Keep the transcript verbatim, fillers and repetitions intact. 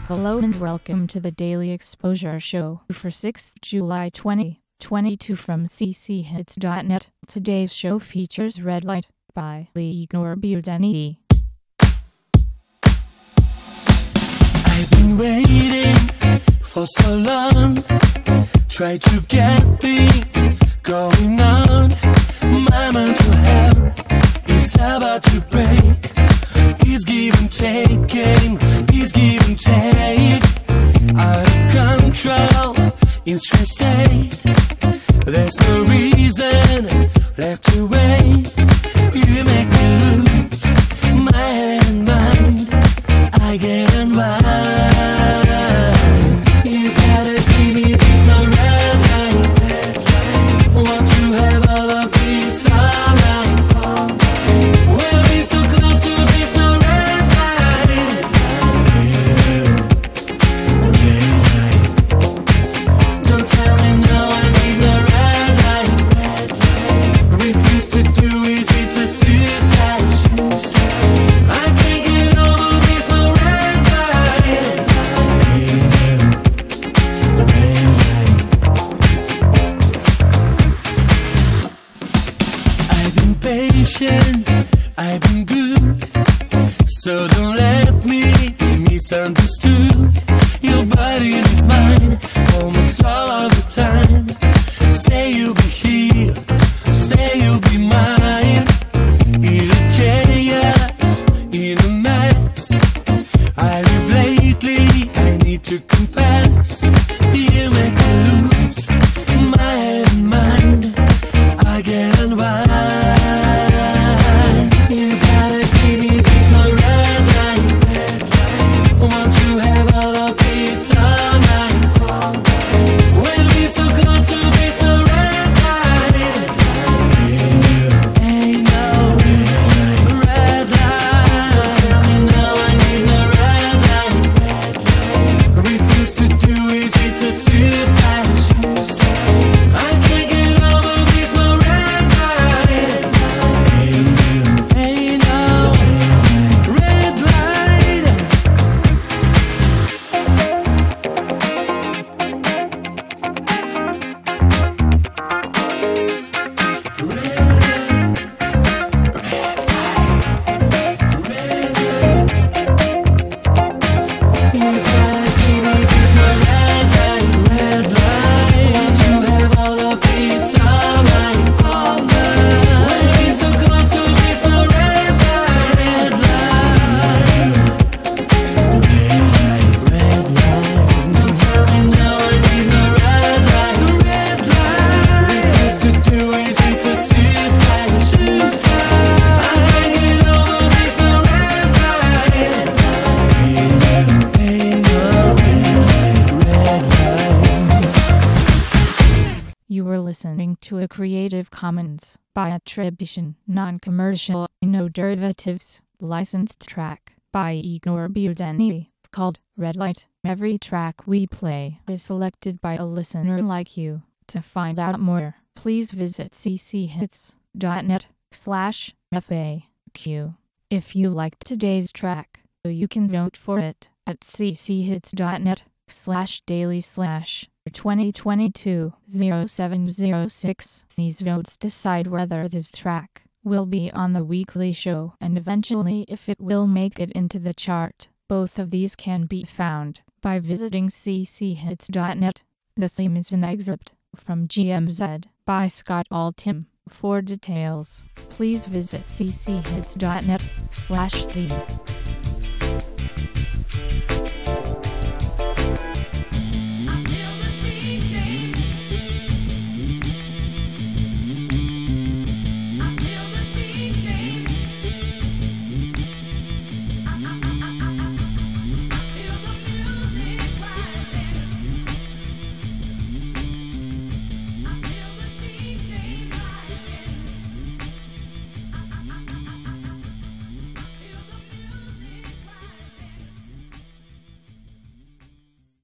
Hello and welcome to the Daily Exposure Show for sixth of July twenty twenty-two from c c hits dot net. Today's show features Red Light by Igor Budeni. I've been waiting for so long, try to get things going on. My mental health is about to break. He's giving, taking, he's giving, take. Out of control, in stress state. There's no reason left to wait. You make me lose my head and mind. I get unwind. You gotta give me this no red light. Want to have all of this alright. We'll be so close to this no red light. Red light. Don't tell me no, I need no red light. Refuse to do it, it's a suicide. I can't get over this no red light. Red light. I've been patient, I've been good, so don't let me be misunderstood. Your body is mine, almost all of the time. Say you'll be here, say you'll be mine. In a chaos, in a mess, I live lately, I need to confess. You make me lose my head and mind. I get unwind. You gotta give me this no red light. Want to have all of this all night. We'll be so close to this no red light. Ain't no red light. Don't tell me no, I need no red light. Refuse to do it, it's a suicide. I can't get over this no red light. Ain't no red light. You gotta give me this no red light, red light. Want to have all of this all night, all night. We'll be so close to this no red light, red light. Red light, red light. Don't tell me no, I need no red light, red light. Refuse to do it, it's a suicide, suicide. I can't get over this no red light. Ain't no red light. You were listening to a Creative Commons by attribution, non-commercial, no derivatives, licensed track by Igor Budeni, called Red Light. Every track we play is selected by a listener like you. To find out more, please visit c c hits dot net slash F A Q. If you liked today's track, you can vote for it at c c hits dot net slash daily slash twenty twenty-two oh seven oh six. These votes decide whether this track will be on the weekly show and eventually if it will make it into the chart. Both of these can be found by visiting c c hits dot net. The theme is an excerpt from G M Z by Scott Altham. For details, please visit c c hits dot net slash theme.